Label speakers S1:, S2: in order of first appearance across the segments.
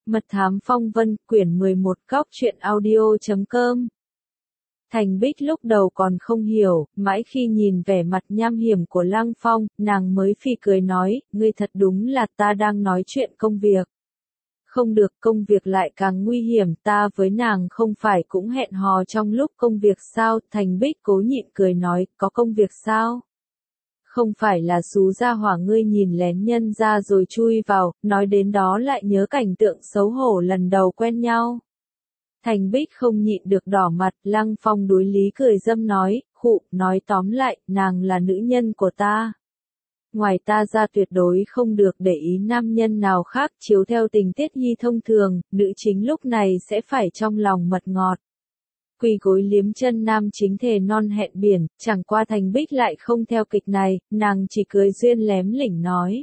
S1: Mật thám phong vân, quyển 11, góc truyện audio.com. Thành Bích lúc đầu còn không hiểu, mãi khi nhìn vẻ mặt nham hiểm của Lăng Phong, nàng mới phì cười nói, ngươi thật đúng là ta đang nói chuyện công việc. Không được, công việc lại càng nguy hiểm, ta với nàng không phải cũng hẹn hò trong lúc công việc sao? Thành Bích cố nhịn cười nói, có công việc sao? Không phải là xú gia hỏa ngươi nhìn lén nhân ra rồi chui vào, nói đến đó lại nhớ cảnh tượng xấu hổ lần đầu quen nhau. Thành Bích không nhịn được đỏ mặt, Lăng Phong đối lý cười dâm nói, khụ, nói tóm lại, nàng là nữ nhân của ta. Ngoài ta ra tuyệt đối không được để ý nam nhân nào khác, chiếu theo tình tiết nhi thông thường, nữ chính lúc này sẽ phải trong lòng mật ngọt. Quỳ gối liếm chân nam chính thề non hẹn biển, chẳng qua Thành Bích lại không theo kịch này, nàng chỉ cười duyên lém lỉnh nói.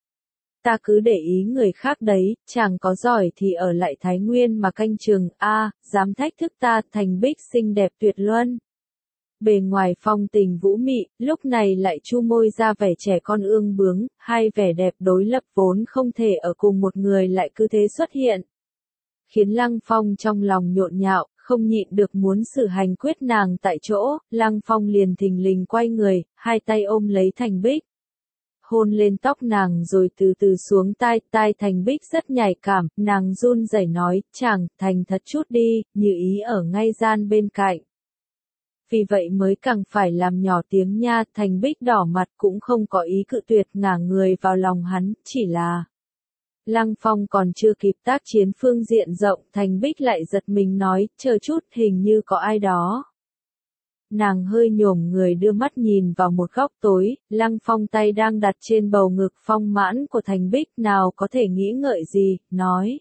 S1: Ta cứ để ý người khác đấy, chàng có giỏi thì ở lại Thái Nguyên mà canh chừng, dám thách thức ta. Thành Bích xinh đẹp tuyệt luân. Bề ngoài phong tình vũ mị, lúc này lại chu môi ra vẻ trẻ con ương bướng, hai vẻ đẹp đối lập vốn không thể ở cùng một người lại cứ thế xuất hiện. Khiến Lăng Phong trong lòng nhộn nhạo, không nhịn được muốn xử hành quyết nàng tại chỗ, Lăng Phong liền thình lình quay người, hai tay ôm lấy Thành Bích. Hôn lên tóc nàng rồi từ từ xuống tai Thành Bích rất nhạy cảm, nàng run rẩy nói, chàng, thành thật chút đi, như ý ở ngay gian bên cạnh. Vì vậy mới càng phải làm nhỏ tiếng nha, Thành Bích đỏ mặt cũng không có ý cự tuyệt, ngả người vào lòng hắn, chỉ là... Lăng Phong còn chưa kịp tác chiến phương diện rộng, Thành Bích lại giật mình nói, chờ chút, hình như có ai đó. Nàng hơi nhổm người đưa mắt nhìn vào một góc tối, Lăng Phong tay đang đặt trên bầu ngực phong mãn của Thành Bích, nào có thể nghĩ ngợi gì, nói.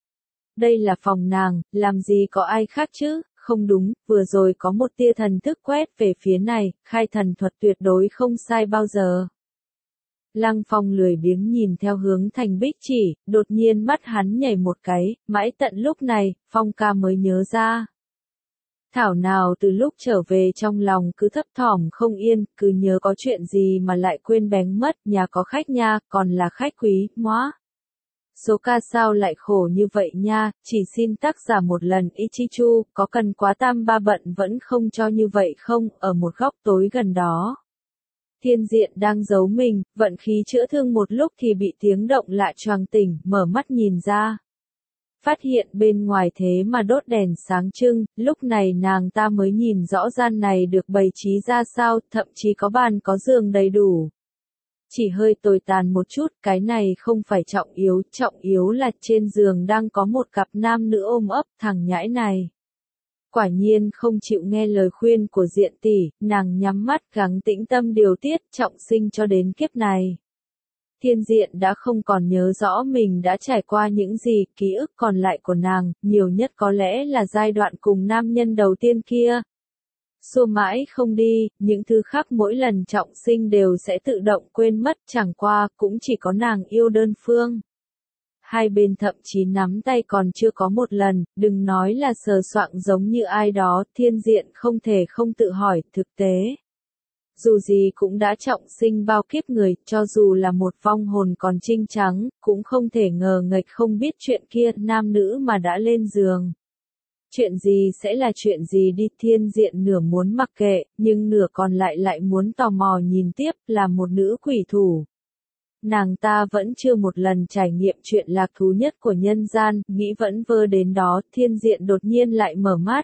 S1: Đây là phòng nàng, làm gì có ai khác chứ, không đúng, vừa rồi có một tia thần thức quét về phía này, khai thần thuật tuyệt đối không sai bao giờ. Lăng Phong lười biếng nhìn theo hướng Thành Bích chỉ, đột nhiên mắt hắn nhảy một cái, mãi tận lúc này, Phong ca mới nhớ ra. Thảo nào từ lúc trở về trong lòng cứ thấp thỏm không yên, cứ nhớ có chuyện gì mà lại quên bén mất, nhà có khách nha, còn là khách quý, móa. Số ca sao lại khổ như vậy nha, chỉ xin tác giả một lần Ichichu, có cần quá tam ba bận vẫn không cho như vậy không, ở một góc tối gần đó. Thiên Diện đang giấu mình, vận khí chữa thương một lúc thì bị tiếng động lạ choàng tỉnh, mở mắt nhìn ra. Phát hiện bên ngoài thế mà đốt đèn sáng trưng, lúc này nàng ta mới nhìn rõ gian này được bày trí ra sao, thậm chí có bàn có giường đầy đủ. Chỉ hơi tồi tàn một chút, cái này không phải trọng yếu là trên giường đang có một cặp nam nữ ôm ấp, thằng nhãi này. Quả nhiên không chịu nghe lời khuyên của Diện tỷ, nàng nhắm mắt gắng tĩnh tâm điều tiết trọng sinh cho đến kiếp này. Thiên Diện đã không còn nhớ rõ mình đã trải qua những gì, ký ức còn lại của nàng, nhiều nhất có lẽ là giai đoạn cùng nam nhân đầu tiên kia. Xua mãi không đi, những thứ khác mỗi lần trọng sinh đều sẽ tự động quên mất, chẳng qua cũng chỉ có nàng yêu đơn phương. Hai bên thậm chí nắm tay còn chưa có một lần, đừng nói là sờ soạng giống như ai đó, Thiên Diện không thể không tự hỏi, thực tế. Dù gì cũng đã trọng sinh bao kiếp người, cho dù là một vong hồn còn trinh trắng, cũng không thể ngờ nghệch không biết chuyện kia, nam nữ mà đã lên giường. Chuyện gì sẽ là chuyện gì đi, Thiên Diện nửa muốn mặc kệ, nhưng nửa còn lại muốn tò mò nhìn tiếp, là một nữ quỷ thủ. Nàng ta vẫn chưa một lần trải nghiệm chuyện lạc thú nhất của nhân gian, nghĩ vẫn vơ đến đó, Thiên Diện đột nhiên lại mở mắt.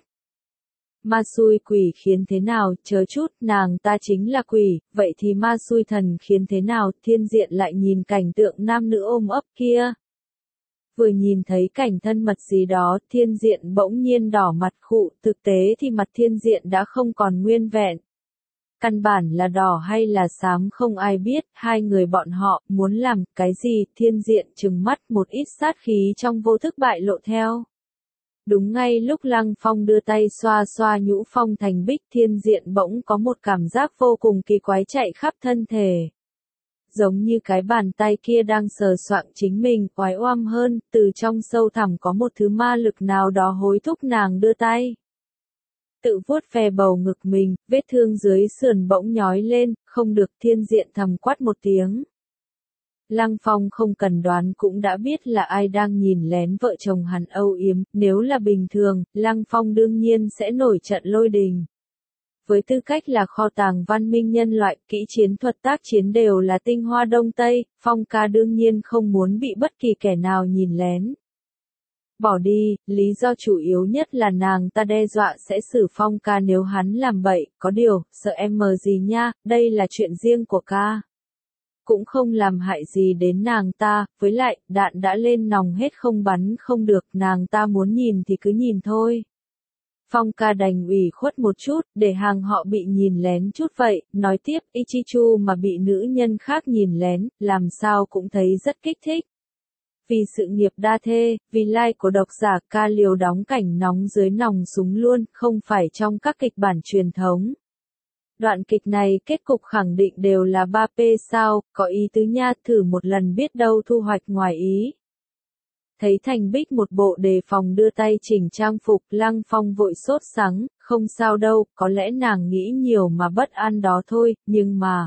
S1: Ma xui quỷ khiến thế nào, chờ chút, nàng ta chính là quỷ, vậy thì ma xui thần khiến thế nào, Thiên Diện lại nhìn cảnh tượng nam nữ ôm ấp kia. Vừa nhìn thấy cảnh thân mật gì đó, Thiên Diện bỗng nhiên đỏ mặt khụ, thực tế thì mặt Thiên Diện đã không còn nguyên vẹn. Căn bản là đỏ hay là xám không ai biết, hai người bọn họ muốn làm cái gì, Thiên Diện trừng mắt, một ít sát khí trong vô thức bại lộ theo. Đúng ngay lúc Lăng Phong đưa tay xoa xoa nhũ phong Thành Bích, Thiên Diện bỗng có một cảm giác vô cùng kỳ quái chạy khắp thân thể. Giống như cái bàn tay kia đang sờ soạng chính mình, oái oăm hơn, từ trong sâu thẳm có một thứ ma lực nào đó hối thúc nàng đưa tay. Tự vuốt ve bầu ngực mình, vết thương dưới sườn bỗng nhói lên, không được, Thiên Diện thầm quát một tiếng. Lăng Phong không cần đoán cũng đã biết là ai đang nhìn lén vợ chồng hắn âu yếm, nếu là bình thường, Lăng Phong đương nhiên sẽ nổi trận lôi đình. Với tư cách là kho tàng văn minh nhân loại, kỹ chiến thuật tác chiến đều là tinh hoa Đông Tây, Phong ca đương nhiên không muốn bị bất kỳ kẻ nào nhìn lén. Bỏ đi, lý do chủ yếu nhất là nàng ta đe dọa sẽ xử Phong ca nếu hắn làm bậy, có điều, sợ em mờ gì nha, đây là chuyện riêng của ca. Cũng không làm hại gì đến nàng ta, với lại, đạn đã lên nòng hết không bắn không được, nàng ta muốn nhìn thì cứ nhìn thôi. Phong ca đành ủy khuất một chút, để hàng họ bị nhìn lén chút vậy, nói tiếp, Ichichu mà bị nữ nhân khác nhìn lén, làm sao cũng thấy rất kích thích. Vì sự nghiệp đa thê, vì like của độc giả, ca liều đóng cảnh nóng dưới nòng súng luôn, không phải trong các kịch bản truyền thống. Đoạn kịch này kết cục khẳng định đều là 3P sao, có ý tứ nha, thử một lần biết đâu thu hoạch ngoài ý. Thấy Thành Bích một bộ đề phòng đưa tay chỉnh trang phục, Lăng Phong vội sốt sắng, không sao đâu, có lẽ nàng nghĩ nhiều mà bất an đó thôi, nhưng mà...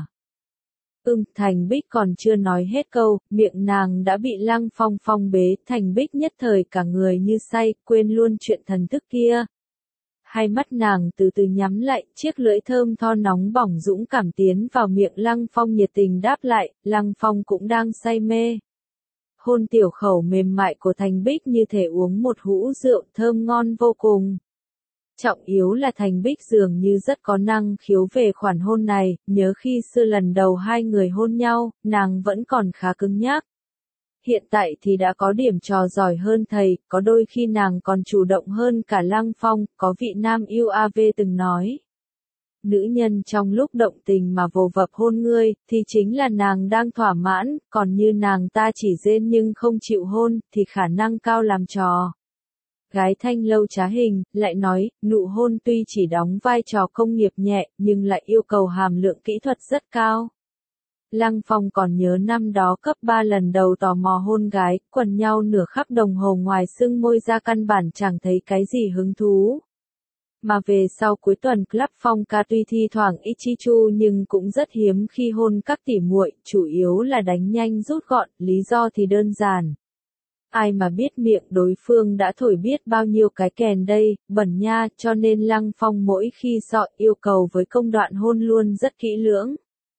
S1: Thành Bích còn chưa nói hết câu, miệng nàng đã bị Lăng Phong phong bế, Thành Bích nhất thời cả người như say, quên luôn chuyện thần thức kia. Hai mắt nàng từ từ nhắm lại, chiếc lưỡi thơm tho nóng bỏng dũng cảm tiến vào miệng Lăng Phong nhiệt tình đáp lại, Lăng Phong cũng đang say mê. Hôn tiểu khẩu mềm mại của Thành Bích như thể uống một hũ rượu thơm ngon vô cùng. Trọng yếu là Thành Bích dường như rất có năng khiếu về khoản hôn này, nhớ khi xưa lần đầu hai người hôn nhau, nàng vẫn còn khá cứng nhắc. Hiện tại thì đã có điểm trò giỏi hơn thầy, có đôi khi nàng còn chủ động hơn cả Lăng Phong, có vị nam yêu AV từng nói. Nữ nhân trong lúc động tình mà vồ vập hôn ngươi, thì chính là nàng đang thỏa mãn, còn như nàng ta chỉ rên nhưng không chịu hôn, thì khả năng cao làm trò. Gái thanh lâu trá hình, lại nói, nụ hôn tuy chỉ đóng vai trò công nghiệp nhẹ, nhưng lại yêu cầu hàm lượng kỹ thuật rất cao. Lăng Phong còn nhớ năm đó cấp 3 lần đầu tò mò hôn gái, quần nhau nửa khắp đồng hồ ngoài sưng môi ra căn bản chẳng thấy cái gì hứng thú. Mà về sau cuối tuần Club Phong ca tuy thi thoảng Ichichu nhưng cũng rất hiếm khi hôn các tỉ muội, chủ yếu là đánh nhanh rút gọn, lý do thì đơn giản. Ai mà biết miệng đối phương đã thổi biết bao nhiêu cái kèn đây, bẩn nha, cho nên Lăng Phong mỗi khi yêu cầu với công đoạn hôn luôn rất kỹ lưỡng.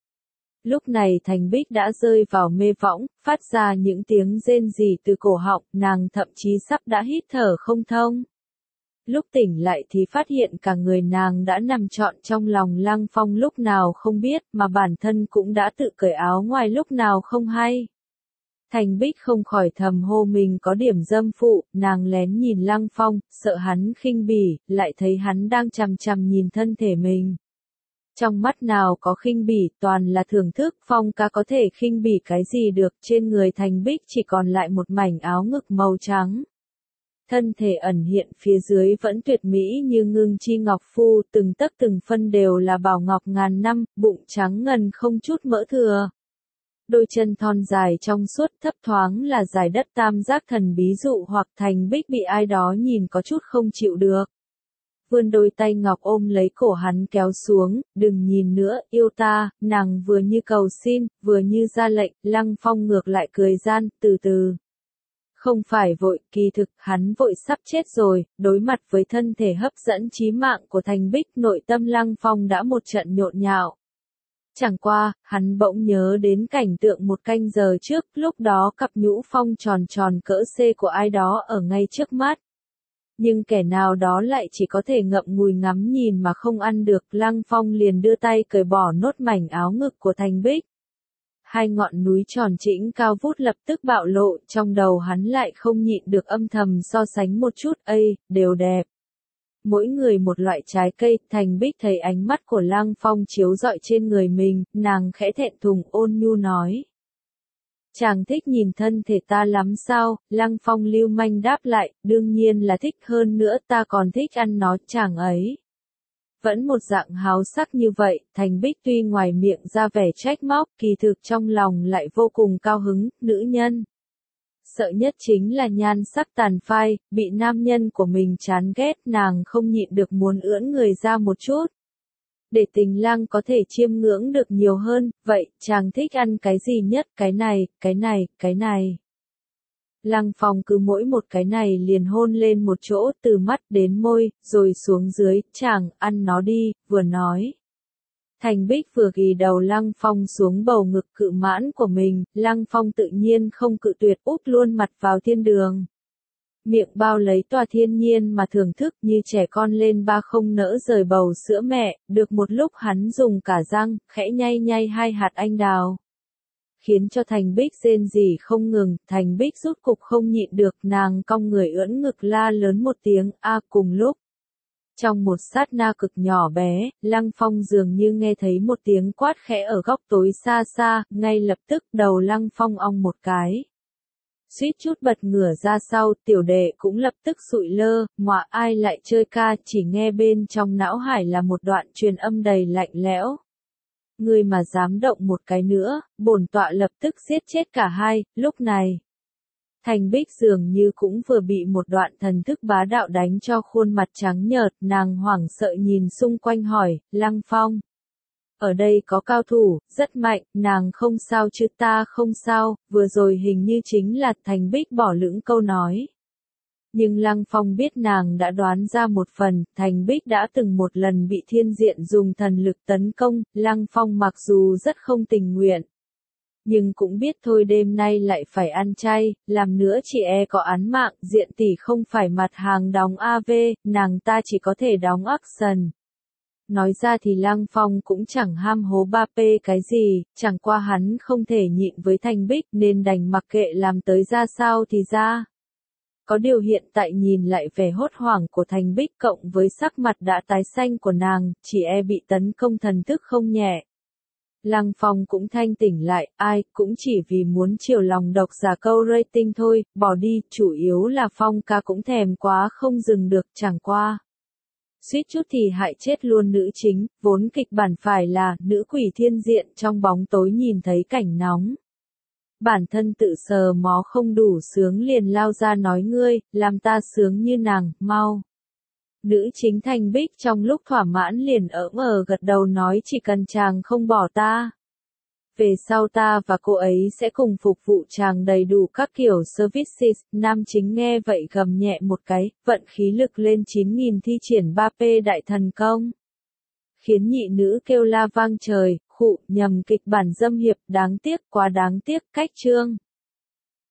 S1: Lúc này Thành Bích đã rơi vào mê võng, phát ra những tiếng rên rỉ từ cổ họng, nàng thậm chí sắp đã hít thở không thông. Lúc tỉnh lại thì phát hiện cả người nàng đã nằm trọn trong lòng Lăng Phong lúc nào không biết, mà bản thân cũng đã tự cởi áo ngoài lúc nào không hay. Thành Bích không khỏi thầm hô mình có điểm dâm phụ, nàng lén nhìn Lăng Phong, sợ hắn khinh bỉ, lại thấy hắn đang chằm chằm nhìn thân thể mình. Trong mắt nào có khinh bỉ, toàn là thưởng thức, Phong ca có thể khinh bỉ cái gì được, trên người Thành Bích chỉ còn lại một mảnh áo ngực màu trắng. Thân thể ẩn hiện phía dưới vẫn tuyệt mỹ như ngưng chi ngọc phu, từng tấc từng phân đều là bảo ngọc ngàn năm, bụng trắng ngần không chút mỡ thừa. Đôi chân thon dài trong suốt thấp thoáng là giải đất tam giác thần bí dụ hoặc Thành Bích bị ai đó nhìn có chút không chịu được. Vươn đôi tay ngọc ôm lấy cổ hắn kéo xuống, đừng nhìn nữa, yêu ta, nàng vừa như cầu xin, vừa như ra lệnh, Lăng Phong ngược lại cười gian, từ từ. Không phải vội, kỳ thực, hắn vội sắp chết rồi, đối mặt với thân thể hấp dẫn chí mạng của Thành Bích, nội tâm Lăng Phong đã một trận nhộn nhạo. Chẳng qua, hắn bỗng nhớ đến cảnh tượng một canh giờ trước, lúc đó cặp nhũ phong tròn tròn cỡ C của ai đó ở ngay trước mắt. Nhưng kẻ nào đó lại chỉ có thể ngậm ngùi ngắm nhìn mà không ăn được, Lăng Phong liền đưa tay cởi bỏ nốt mảnh áo ngực của Thành Bích. Hai ngọn núi tròn trĩnh cao vút lập tức bạo lộ, trong đầu hắn lại không nhịn được âm thầm so sánh một chút, đều đẹp. Mỗi người một loại trái cây, Thành Bích thấy ánh mắt của Lăng Phong chiếu rọi trên người mình, nàng khẽ thẹn thùng ôn nhu nói. Chàng thích nhìn thân thể ta lắm sao, Lăng Phong lưu manh đáp lại, đương nhiên là thích hơn nữa ta còn thích ăn nó chàng ấy. Vẫn một dạng háo sắc như vậy, Thành Bích tuy ngoài miệng ra vẻ trách móc, kỳ thực trong lòng lại vô cùng cao hứng, nữ nhân. Sợ nhất chính là nhan sắc tàn phai, bị nam nhân của mình chán ghét, nàng không nhịn được muốn ưỡn người ra một chút. để Tình Lang có thể chiêm ngưỡng được nhiều hơn, vậy, chàng thích ăn cái gì nhất, cái này, cái này, cái này. Lăng Phong cứ mỗi một cái này liền hôn lên một chỗ, từ mắt đến môi, rồi xuống dưới, chàng, ăn nó đi, vừa nói. Thành Bích vừa ghi đầu Lăng Phong xuống bầu ngực cự mãn của mình, Lăng Phong tự nhiên không cự tuyệt, úp luôn mặt vào thiên đường. Miệng bao lấy tòa thiên nhiên mà thưởng thức như trẻ con lên ba không nỡ rời bầu sữa mẹ, được một lúc hắn dùng cả răng, khẽ nhay nhay hai hạt anh đào. Khiến cho Thành Bích rên rỉ không ngừng, Thành Bích rốt cục không nhịn được, nàng cong người ưỡn ngực la lớn một tiếng, a cùng lúc. Trong một sát na cực nhỏ bé, Lăng Phong dường như nghe thấy một tiếng quát khẽ ở góc tối xa xa, ngay lập tức đầu Lăng Phong ong một cái. Suýt chút bật ngửa ra sau, tiểu đệ cũng lập tức sụi lơ, ngọa ai lại chơi ca, chỉ nghe bên trong não hải là một đoạn truyền âm đầy lạnh lẽo. Người mà dám động một cái nữa, bổn tọa lập tức giết chết cả hai, lúc này. Thành Bích dường như cũng vừa bị một đoạn thần thức bá đạo đánh cho khuôn mặt trắng nhợt, nàng hoảng sợ nhìn xung quanh hỏi, Lăng Phong. Ở đây có cao thủ, rất mạnh, nàng không sao chứ, ta không sao, vừa rồi hình như chính là Thành Bích bỏ lửng câu nói. Nhưng Lăng Phong biết nàng đã đoán ra một phần, Thành Bích đã từng một lần bị thiên diện dùng thần lực tấn công, Lăng Phong mặc dù rất không tình nguyện. Nhưng cũng biết thôi đêm nay lại phải ăn chay, làm nữa chị e có án mạng, diện tỷ không phải mặt hàng đóng AV, nàng ta chỉ có thể đóng action. Nói ra thì Lăng Phong cũng chẳng ham hố ba p cái gì, chẳng qua hắn không thể nhịn với Thành Bích nên đành mặc kệ làm tới ra sao thì ra. Có điều hiện tại nhìn lại vẻ hốt hoảng của Thành Bích cộng với sắc mặt đã tái xanh của nàng, chỉ e bị tấn công thần thức không nhẹ. Lăng Phong cũng thanh tỉnh lại, ai cũng chỉ vì muốn chiều lòng độc giả câu rating thôi, bỏ đi, chủ yếu là Phong ca cũng thèm quá không dừng được, chẳng qua. Suýt chút thì hại chết luôn nữ chính, vốn kịch bản phải là nữ quỷ thiên diện trong bóng tối nhìn thấy cảnh nóng. Bản thân tự sờ mó không đủ sướng liền lao ra nói ngươi, làm ta sướng như nàng, mau. Nữ chính Thành Bích trong lúc thỏa mãn liền gật đầu nói chỉ cần chàng không bỏ ta. Về sau ta và cô ấy sẽ cùng phục vụ chàng đầy đủ các kiểu services, nam chính nghe vậy gầm nhẹ một cái, vận khí lực lên 9.000 thi triển 3P đại thần công. Khiến nhị nữ kêu la vang trời, khụ, nhầm kịch bản dâm hiệp, đáng tiếc, quá đáng tiếc, cách chương.